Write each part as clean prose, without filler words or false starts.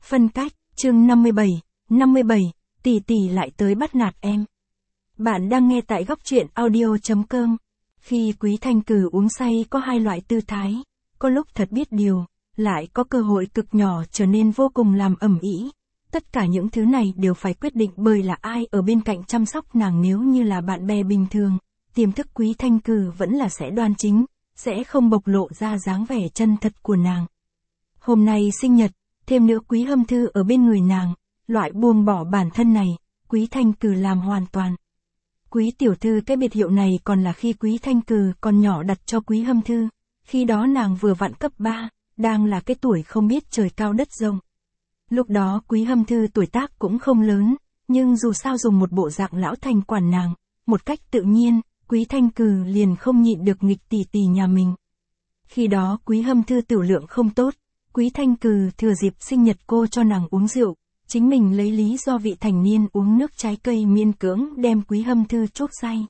Phân cách, chương 57, tỷ tỷ lại tới bắt nạt em. Bạn đang nghe tại góc truyện audio.com. Khi Quý Thanh Cử uống say có hai loại tư thái, có lúc thật biết điều, lại có cơ hội cực nhỏ trở nên vô cùng làm ầm ĩ. Tất cả những thứ này đều phải quyết định bởi là ai ở bên cạnh chăm sóc nàng. Nếu như là bạn bè bình thường, tiềm thức Quý Thanh Cử vẫn là sẽ đoan chính, sẽ không bộc lộ ra dáng vẻ chân thật của nàng. Hôm nay sinh nhật, thêm nữa Quý Hâm Thư ở bên người nàng, loại buông bỏ bản thân này, Quý Thanh Cử làm hoàn toàn. Quý tiểu thư, cái biệt hiệu này còn là khi Quý Thanh Cử còn nhỏ đặt cho Quý Hâm Thư, khi đó nàng vừa vặn cấp 3, đang là cái tuổi không biết trời cao đất rộng. Lúc đó Quý Hâm Thư tuổi tác cũng không lớn, nhưng dù sao dùng một bộ dạng lão thành quản nàng, một cách tự nhiên, Quý Thanh Cử liền không nhịn được nghịch tỷ tỷ nhà mình. Khi đó Quý Hâm Thư tiểu lượng không tốt, Quý Thanh Cử thừa dịp sinh nhật cô cho nàng uống rượu, chính mình lấy lý do vị thành niên uống nước trái cây miễn cưỡng đem Quý Hâm Thư chuốc say.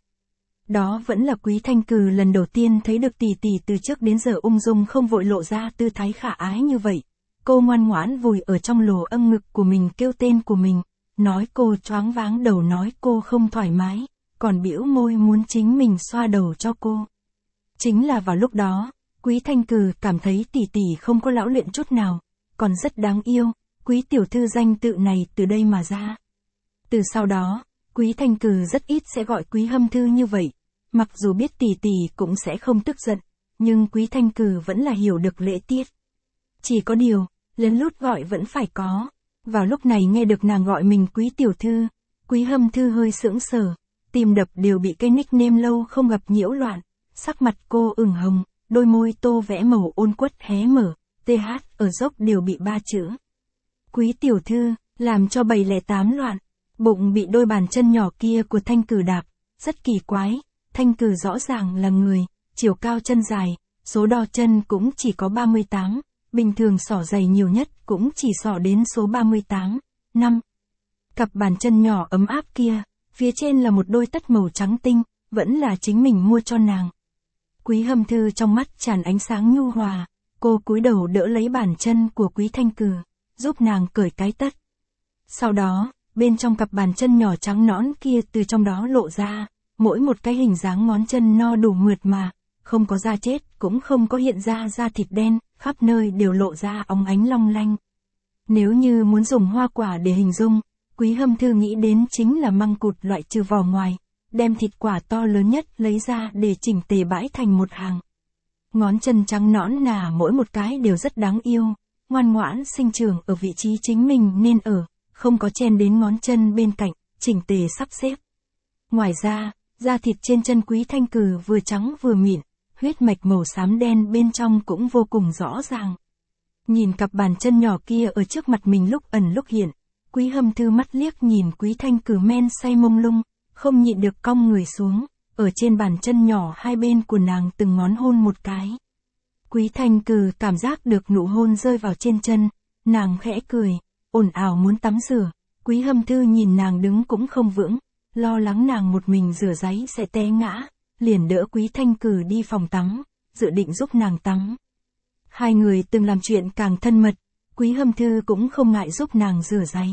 Đó vẫn là Quý Thanh Cử lần đầu tiên thấy được tỷ tỷ từ trước đến giờ ung dung không vội lộ ra tư thái khả ái như vậy. Cô ngoan ngoãn vùi ở trong lồ âm ngực của mình kêu tên của mình, nói cô choáng váng đầu, nói cô không thoải mái, còn bĩu môi muốn chính mình xoa đầu cho cô. Chính là vào lúc đó, Quý Thanh Cử cảm thấy tỷ tỷ không có lão luyện chút nào, còn rất đáng yêu. Quý tiểu thư danh tự này từ đây mà ra. Từ sau đó, Quý Thanh Cử rất ít sẽ gọi Quý Hâm Thư như vậy, mặc dù biết tỷ tỷ cũng sẽ không tức giận, nhưng Quý Thanh Cử vẫn là hiểu được lễ tiết. Chỉ có điều, lén lút gọi vẫn phải có. Vào lúc này nghe được nàng gọi mình Quý tiểu thư, Quý Hâm Thư hơi sững sờ, tim đập đều bị cái nickname lâu không gặp nhiễu loạn, sắc mặt cô ửng hồng, đôi môi tô vẽ màu ôn quất hé mở, TH ở dốc đều bị 3 chữ. Quý tiểu thư, làm cho 708 loạn, bụng bị đôi bàn chân nhỏ kia của Thanh Cử đạp, rất kỳ quái. Thanh Cử rõ ràng là người, chiều cao chân dài, số đo chân cũng chỉ có 38, bình thường xỏ giày nhiều nhất cũng chỉ xỏ đến số 38, 5. Cặp bàn chân nhỏ ấm áp kia, phía trên là một đôi tất màu trắng tinh, vẫn là chính mình mua cho nàng. Quý Hâm Thư trong mắt tràn ánh sáng nhu hòa, cô cúi đầu đỡ lấy bàn chân của Quý Thanh Cử, giúp nàng cởi cái tất. Sau đó, bên trong cặp bàn chân nhỏ trắng nõn kia từ trong đó lộ ra, mỗi một cái hình dáng ngón chân no đủ mượt mà, không có da chết, cũng không có hiện ra da thịt đen, khắp nơi đều lộ ra óng ánh long lanh. Nếu như muốn dùng hoa quả để hình dung, Quý Hâm Thư nghĩ đến chính là măng cụt loại trừ vỏ ngoài, đem thịt quả to lớn nhất lấy ra để chỉnh tề bãi thành một hàng. Ngón chân trắng nõn nà mỗi một cái đều rất đáng yêu, ngoan ngoãn sinh trưởng ở vị trí chính mình nên ở, không có chen đến ngón chân bên cạnh, chỉnh tề sắp xếp. Ngoài ra, da thịt trên chân Quý Thanh Cử vừa trắng vừa mịn, huyết mạch màu xám đen bên trong cũng vô cùng rõ ràng. Nhìn cặp bàn chân nhỏ kia ở trước mặt mình lúc ẩn lúc hiện, Quý Hâm Thư mắt liếc nhìn Quý Thanh Cử men say mông lung, không nhịn được cong người xuống, ở trên bàn chân nhỏ hai bên của nàng từng ngón hôn một cái. Quý Thanh Cử cảm giác được nụ hôn rơi vào trên chân, nàng khẽ cười, ồn ào muốn tắm rửa. Quý Hâm Thư nhìn nàng đứng cũng không vững, lo lắng nàng một mình rửa ráy sẽ té ngã, liền đỡ Quý Thanh Cử đi phòng tắm, dự định giúp nàng tắm. Hai người từng làm chuyện càng thân mật, Quý Hâm Thư cũng không ngại giúp nàng rửa ráy.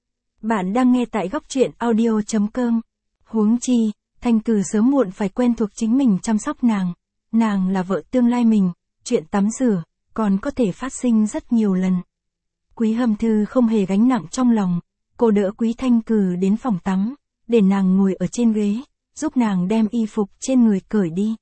Bạn đang nghe tại góc truyện audio.com. Huống chi, Thanh Cử sớm muộn phải quen thuộc chính mình chăm sóc nàng là vợ tương lai mình, chuyện tắm rửa, còn có thể phát sinh rất nhiều lần. Quý Hâm Thư không hề gánh nặng trong lòng, cô đỡ Quý Thanh Cử đến phòng tắm, để nàng ngồi ở trên ghế, giúp nàng đem y phục trên người cởi đi.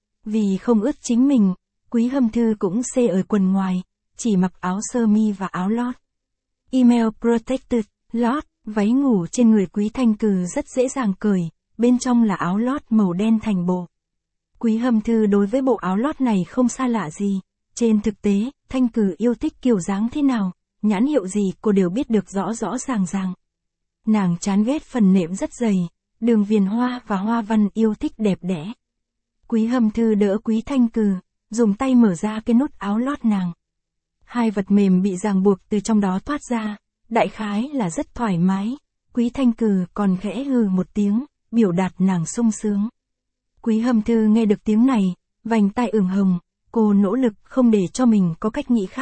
Vì không ướt chính mình, Quý Hâm Thư cũng xê ở quần ngoài, chỉ mặc áo sơ mi và áo lót. Email protected, lót, váy ngủ trên người Quý Thanh Cử rất dễ dàng cởi, bên trong là áo lót màu đen thành bộ. Quý Hâm Thư đối với bộ áo lót này không xa lạ gì, trên thực tế, Thanh Cử yêu thích kiểu dáng thế nào, nhãn hiệu gì cô đều biết được rõ rõ ràng ràng. Nàng chán ghét phần nệm rất dày, đường viền hoa và hoa văn yêu thích đẹp đẽ. Quý Hâm Thư đỡ Quý Thanh Cử, dùng tay mở ra cái nút áo lót nàng. Hai vật mềm bị ràng buộc từ trong đó thoát ra, đại khái là rất thoải mái. Quý Thanh Cử còn khẽ hừ một tiếng, biểu đạt nàng sung sướng. Quý Hâm Thư nghe được tiếng này, vành tai ửng hồng, cô nỗ lực không để cho mình có cách nghĩ khác,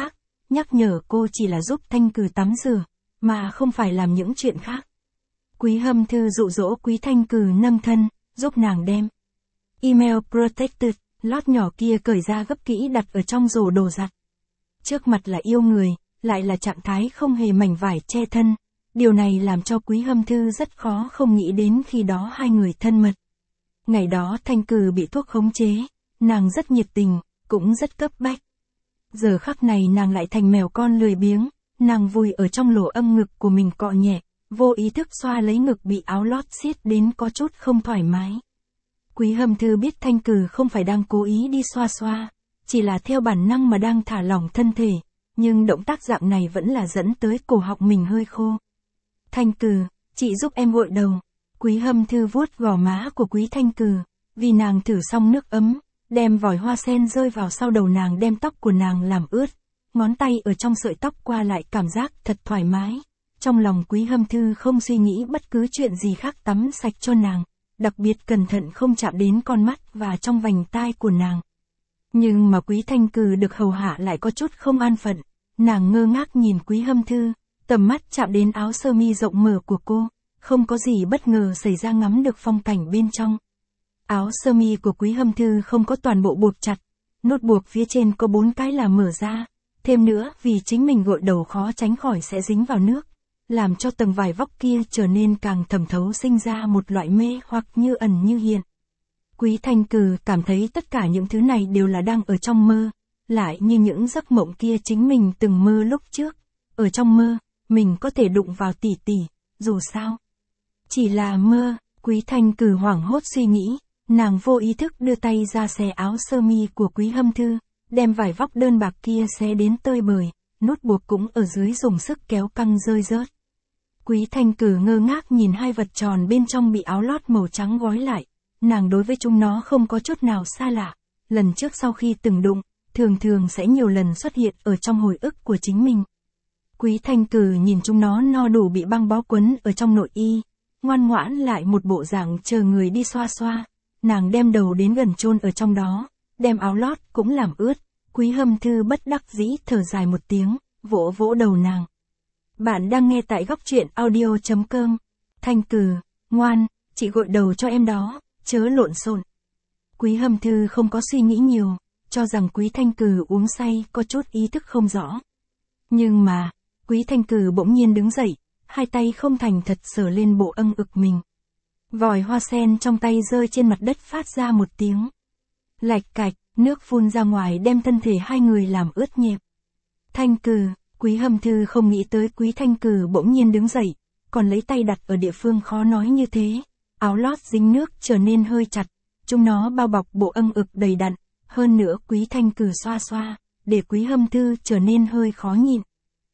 nhắc nhở cô chỉ là giúp Thanh Cử tắm rửa, mà không phải làm những chuyện khác. Quý Hâm Thư dụ dỗ Quý Thanh Cử nâng thân, giúp nàng đem email protected, lót nhỏ kia cởi ra gấp kỹ đặt ở trong rổ đồ giặt. Trước mặt là yêu người, lại là trạng thái không hề mảnh vải che thân. Điều này làm cho Quý Hâm Thư rất khó không nghĩ đến khi đó hai người thân mật. Ngày đó Thanh Cử bị thuốc khống chế, nàng rất nhiệt tình, cũng rất cấp bách. Giờ khắc này nàng lại thành mèo con lười biếng, nàng vùi ở trong lỗ âm ngực của mình cọ nhẹ, vô ý thức xoa lấy ngực bị áo lót siết đến có chút không thoải mái. Quý Hâm Thư biết Thanh Cử không phải đang cố ý đi xoa xoa, chỉ là theo bản năng mà đang thả lỏng thân thể, nhưng động tác dạng này vẫn là dẫn tới cổ họng mình hơi khô. Thanh Cử, chị giúp em gội đầu. Quý Hâm Thư vuốt gò má của Quý Thanh Cử, vì nàng thử xong nước ấm, đem vòi hoa sen rơi vào sau đầu nàng đem tóc của nàng làm ướt, ngón tay ở trong sợi tóc qua lại cảm giác thật thoải mái. Trong lòng Quý Hâm Thư không suy nghĩ bất cứ chuyện gì khác, tắm sạch cho nàng, đặc biệt cẩn thận không chạm đến con mắt và trong vành tai của nàng. Nhưng mà Quý Thanh Cử được hầu hạ lại có chút không an phận, nàng ngơ ngác nhìn Quý Hâm Thư, tầm mắt chạm đến áo sơ mi rộng mở của cô, không có gì bất ngờ xảy ra, ngắm được phong cảnh bên trong. Áo sơ mi của Quý Hâm Thư không có toàn bộ buộc chặt, nút buộc phía trên có 4 cái là mở ra, thêm nữa vì chính mình gội đầu khó tránh khỏi sẽ dính vào nước, làm cho tầng vải vóc kia trở nên càng thẩm thấu, sinh ra một loại mê hoặc như ẩn như hiện. Quý Thanh Cử cảm thấy tất cả những thứ này đều là đang ở trong mơ, lại như những giấc mộng kia chính mình từng mơ lúc trước. Ở trong mơ, mình có thể đụng vào tỷ tỷ, dù sao chỉ là mơ. Quý Thanh Cử hoảng hốt suy nghĩ, nàng vô ý thức đưa tay ra xé áo sơ mi của Quý Hâm Thư, đem vải vóc đơn bạc kia xé đến tơi bời, nút buộc cũng ở dưới dùng sức kéo căng rơi rớt. Quý Thanh Cử ngơ ngác nhìn hai vật tròn bên trong bị áo lót màu trắng gói lại, nàng đối với chúng nó không có chút nào xa lạ, lần trước sau khi từng đụng, thường thường sẽ nhiều lần xuất hiện ở trong hồi ức của chính mình. Quý Thanh Cử nhìn chúng nó no đủ bị băng bó quấn ở trong nội y, ngoan ngoãn lại một bộ dạng chờ người đi xoa xoa, nàng đem đầu đến gần chôn ở trong đó, đem áo lót cũng làm ướt. Quý Hâm Thư bất đắc dĩ thở dài một tiếng, vỗ vỗ đầu nàng. Bạn đang nghe tại góc truyện audio.com. Thanh Cử, ngoan, chị gội đầu cho em đó, chớ lộn xộn. Quý Hâm Thư không có suy nghĩ nhiều, cho rằng Quý Thanh Cử uống say có chút ý thức không rõ. Nhưng mà, Quý Thanh Cử bỗng nhiên đứng dậy, hai tay không thành thật sờ lên bộ âng ực mình. Vòi hoa sen trong tay rơi trên mặt đất phát ra một tiếng lạch cạch, nước phun ra ngoài đem thân thể hai người làm ướt nhẹp. Thanh Cử, Quý Hâm Thư không nghĩ tới Quý Thanh Cử bỗng nhiên đứng dậy, còn lấy tay đặt ở địa phương khó nói như thế. Áo lót dính nước trở nên hơi chặt, chúng nó bao bọc bộ âng ực đầy đặn, hơn nữa Quý Thanh Cử xoa xoa, để Quý Hâm Thư trở nên hơi khó nhịn.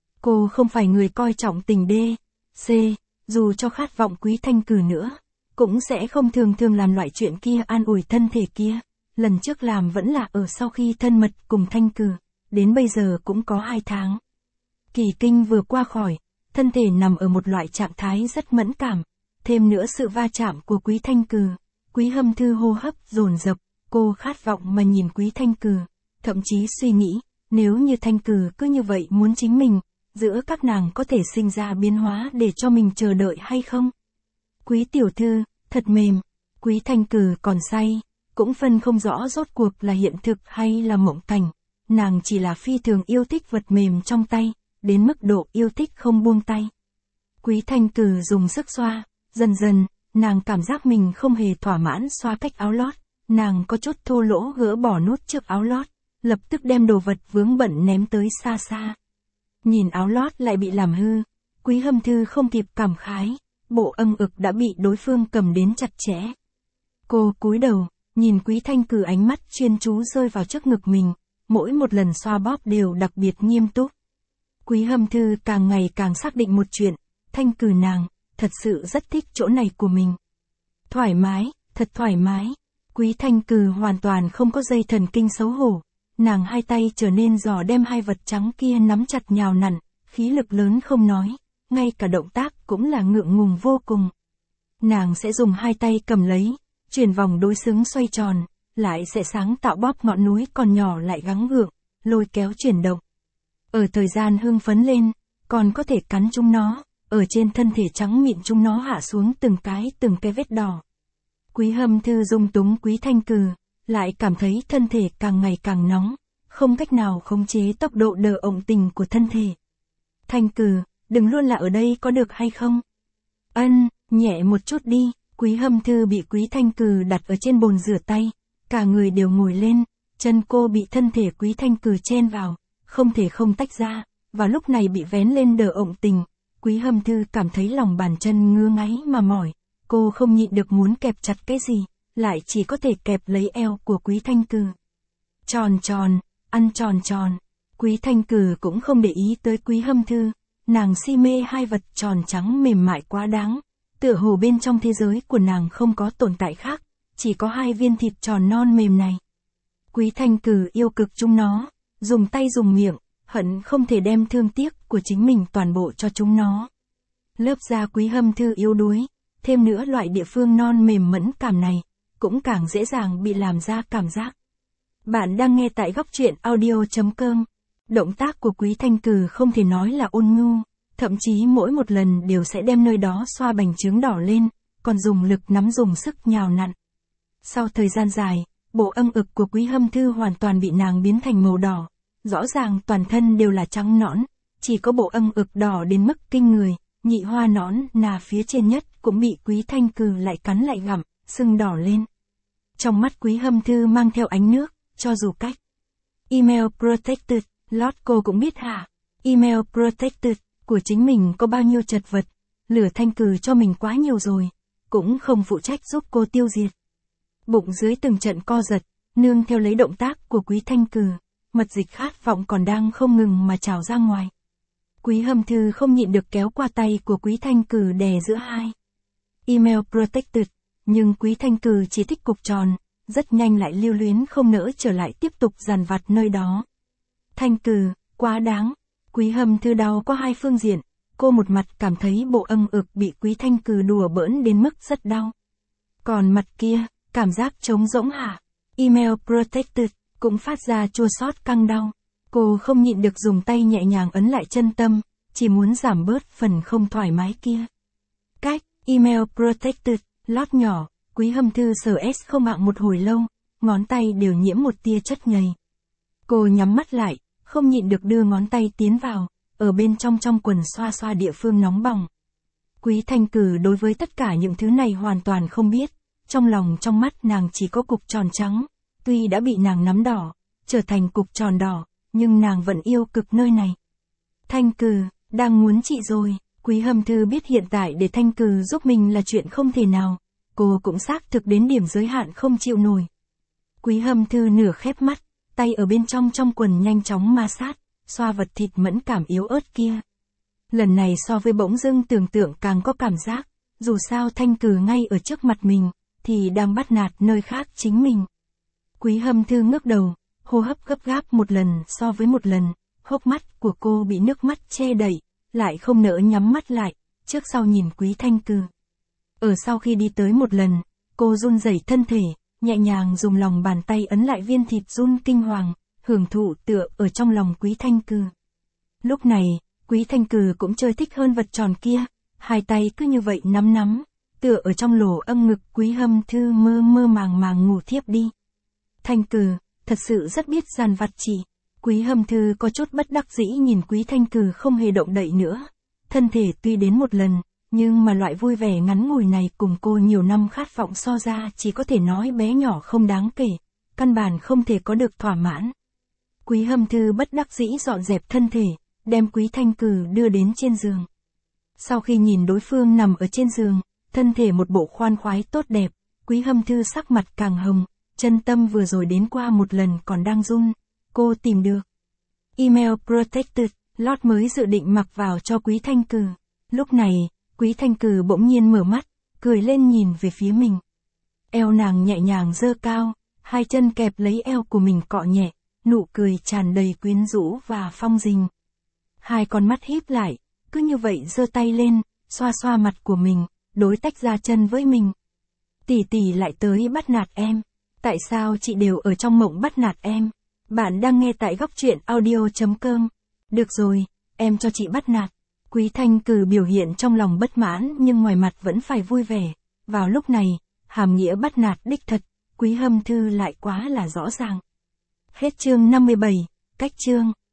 Cô không phải người coi trọng tình đê, c, dù cho khát vọng Quý Thanh Cử nữa, cũng sẽ không thường thường làm loại chuyện kia, an ủi thân thể kia. Lần trước làm vẫn là ở sau khi thân mật cùng Thanh Cử, đến bây giờ cũng có 2 tháng. Kỳ kinh vừa qua khỏi, thân thể nằm ở một loại trạng thái rất mẫn cảm, thêm nữa sự va chạm của Quý Thanh Cử, Quý Hâm Thư hô hấp dồn dập, cô khát vọng mà nhìn Quý Thanh Cử, thậm chí suy nghĩ, nếu như Thanh Cử cứ như vậy muốn chính mình, giữa các nàng có thể sinh ra biến hóa để cho mình chờ đợi hay không? Quý tiểu thư, thật mềm. Quý Thanh Cử còn say, cũng phân không rõ rốt cuộc là hiện thực hay là mộng cảnh. Nàng chỉ là phi thường yêu thích vật mềm trong tay, đến mức độ yêu thích không buông tay. Quý Thanh Cử dùng sức xoa, dần dần, nàng cảm giác mình không hề thỏa mãn xoa cách áo lót, nàng có chút thô lỗ gỡ bỏ nút trước áo lót, lập tức đem đồ vật vướng bẩn ném tới xa xa. Nhìn áo lót lại bị làm hư, Quý Hâm Thư không kịp cảm khái, bộ âng ực đã bị đối phương cầm đến chặt chẽ. Cô cúi đầu, nhìn Quý Thanh Cử, ánh mắt chuyên chú rơi vào trước ngực mình, mỗi một lần xoa bóp đều đặc biệt nghiêm túc. Quý Hâm Thư càng ngày càng xác định một chuyện, Thanh Cử nàng, thật sự rất thích chỗ này của mình. Thoải mái, thật thoải mái. Quý Thanh Cử hoàn toàn không có dây thần kinh xấu hổ, nàng hai tay trở nên giò đem hai vật trắng kia nắm chặt nhào nặn, khí lực lớn không nói, ngay cả động tác cũng là ngượng ngùng vô cùng. Nàng sẽ dùng hai tay cầm lấy, chuyển vòng đối xứng xoay tròn, lại sẽ sáng tạo bóp ngọn núi còn nhỏ lại gắng gượng, lôi kéo chuyển động. Ở thời gian hưng phấn lên, còn có thể cắn chúng nó, ở trên thân thể trắng mịn chúng nó hạ xuống từng cái vết đỏ. Quý Hâm Thư dung túng Quý Thanh Cừ, lại cảm thấy thân thể càng ngày càng nóng, không cách nào khống chế tốc độ đờ ộng tình của thân thể. Thanh Cừ, đừng luôn là ở đây có được hay không? Nhẹ một chút đi. Quý Hâm Thư bị Quý Thanh Cừ đặt ở trên bồn rửa tay, cả người đều ngồi lên, chân cô bị thân thể Quý Thanh Cừ chen vào, không thể không tách ra, và lúc này bị vén lên đờ ộng tình. Quý Hâm Thư cảm thấy lòng bàn chân ngứa ngáy mà mỏi, cô không nhịn được muốn kẹp chặt cái gì, lại chỉ có thể kẹp lấy eo của Quý Thanh Cừ. Tròn tròn, ăn tròn tròn. Quý Thanh Cừ cũng không để ý tới Quý Hâm Thư, nàng si mê hai vật tròn trắng mềm mại quá đáng, tựa hồ bên trong thế giới của nàng không có tồn tại khác, chỉ có hai viên thịt tròn non mềm này. Quý Thanh Cừ yêu cực chúng nó, dùng tay dùng miệng, hận không thể đem thương tiếc của chính mình toàn bộ cho chúng nó. Lớp da Quý Hâm Thư yếu đuối, thêm nữa loại địa phương non mềm mẫn cảm này, cũng càng dễ dàng bị làm ra cảm giác. Bạn đang nghe tại góc truyện audio.com. Động tác của Quý Thanh Cừ không thể nói là ôn nhu, thậm chí mỗi một lần đều sẽ đem nơi đó xoa bành trướng đỏ lên, còn dùng lực nắm dùng sức nhào nặn. Sau thời gian dài, bộ âm ực của Quý Hâm Thư hoàn toàn bị nàng biến thành màu đỏ, rõ ràng toàn thân đều là trắng nõn, chỉ có bộ âm ực đỏ đến mức kinh người, nhị hoa nõn nà phía trên nhất cũng bị Quý Thanh Cừ lại cắn lại gặm, sưng đỏ lên. Trong mắt Quý Hâm Thư mang theo ánh nước, cho dù cách email protected, lót cô cũng biết hả? Email protected của chính mình có bao nhiêu chật vật, lửa Thanh Cừ cho mình quá nhiều rồi, cũng không phụ trách giúp cô tiêu diệt. Bụng dưới từng trận co giật, nương theo lấy động tác của Quý Thanh Cừ, mật dịch khát vọng còn đang không ngừng mà trào ra ngoài. Quý Hâm Thư không nhịn được kéo qua tay của Quý Thanh Cừ đè giữa hai email protected, nhưng Quý Thanh Cừ chỉ thích cục tròn, rất nhanh lại lưu luyến không nỡ trở lại tiếp tục dằn vặt nơi đó. Thanh Cừ, quá đáng. Quý Hâm Thư đau có hai phương diện, cô một mặt cảm thấy bộ âm ực bị Quý Thanh Cừ đùa bỡn đến mức rất đau. Còn mặt kia, cảm giác trống rỗng hả? Email protected, cũng phát ra chua xót căng đau. Cô không nhịn được dùng tay nhẹ nhàng ấn lại chân tâm, chỉ muốn giảm bớt phần không thoải mái kia. Cách, email protected, lót nhỏ, Quý Hâm Thư sờ S không mạng một hồi lâu, ngón tay đều nhiễm một tia chất nhầy. Cô nhắm mắt lại, không nhịn được đưa ngón tay tiến vào, ở bên trong quần xoa xoa địa phương nóng bỏng. Quý Thanh Cừ đối với tất cả những thứ này hoàn toàn không biết, trong lòng trong mắt nàng chỉ có cục tròn trắng, tuy đã bị nàng nắm đỏ, trở thành cục tròn đỏ, nhưng nàng vẫn yêu cực nơi này. Thanh Cừ, đang muốn chị rồi. Quý Hâm Thư biết hiện tại để Thanh Cừ giúp mình là chuyện không thể nào, cô cũng xác thực đến điểm giới hạn không chịu nổi. Quý Hâm Thư nửa khép mắt, tay ở bên trong quần nhanh chóng ma sát, xoa vật thịt mẫn cảm yếu ớt kia. Lần này so với bỗng dưng tưởng tượng càng có cảm giác, dù sao Thanh Cừ ngay ở trước mặt mình, thì đang bắt nạt nơi khác chính mình. Quý Hâm Thư ngước đầu, hô hấp gấp gáp một lần so với một lần, hốc mắt của cô bị nước mắt che đậy, lại không nỡ nhắm mắt lại, trước sau nhìn Quý Thanh Cừ. Ở sau khi đi tới một lần, cô run rẩy thân thể, nhẹ nhàng dùng lòng bàn tay ấn lại viên thịt run kinh hoàng, hưởng thụ tựa ở trong lòng Quý Thanh Cừ. Lúc này, Quý Thanh Cừ cũng chơi thích hơn vật tròn kia, hai tay cứ như vậy nắm, tựa ở trong lỗ âm ngực Quý Hâm Thư mơ màng ngủ thiếp đi. Thanh Cừ, thật sự rất biết dằn vặt chị. Quý Hâm Thư có chút bất đắc dĩ nhìn Quý Thanh Cừ không hề động đậy nữa. Thân thể tuy đến một lần, nhưng mà loại vui vẻ ngắn ngủi này cùng cô nhiều năm khát vọng so ra chỉ có thể nói bé nhỏ không đáng kể, căn bản không thể có được thỏa mãn. Quý Hâm Thư bất đắc dĩ dọn dẹp thân thể, đem Quý Thanh Cừ đưa đến trên giường. Sau khi nhìn đối phương nằm ở trên giường, thân thể một bộ khoan khoái tốt đẹp, Quý Hâm Thư sắc mặt càng hồng, chân tâm vừa rồi đến qua một lần còn đang run. Cô tìm được email protected, lót mới dự định mặc vào cho Quý Thanh Cừ. Lúc này, Quý Thanh Cừ bỗng nhiên mở mắt, cười lên nhìn về phía mình. Eo nàng nhẹ nhàng giơ cao, hai chân kẹp lấy eo của mình cọ nhẹ, nụ cười tràn đầy quyến rũ và phong dình. Hai con mắt híp lại, cứ như vậy giơ tay lên, xoa xoa mặt của mình, đối tách ra chân với mình. Tỷ tỷ lại tới bắt nạt em. Tại sao chị đều ở trong mộng bắt nạt em? Bạn đang nghe tại góc truyện audio.com. Được rồi, em cho chị bắt nạt. Quý Thanh Cử biểu hiện trong lòng bất mãn nhưng ngoài mặt vẫn phải vui vẻ. Vào lúc này, hàm nghĩa bắt nạt đích thật, Quý Hâm Thư lại quá là rõ ràng. Hết chương 57, cách chương.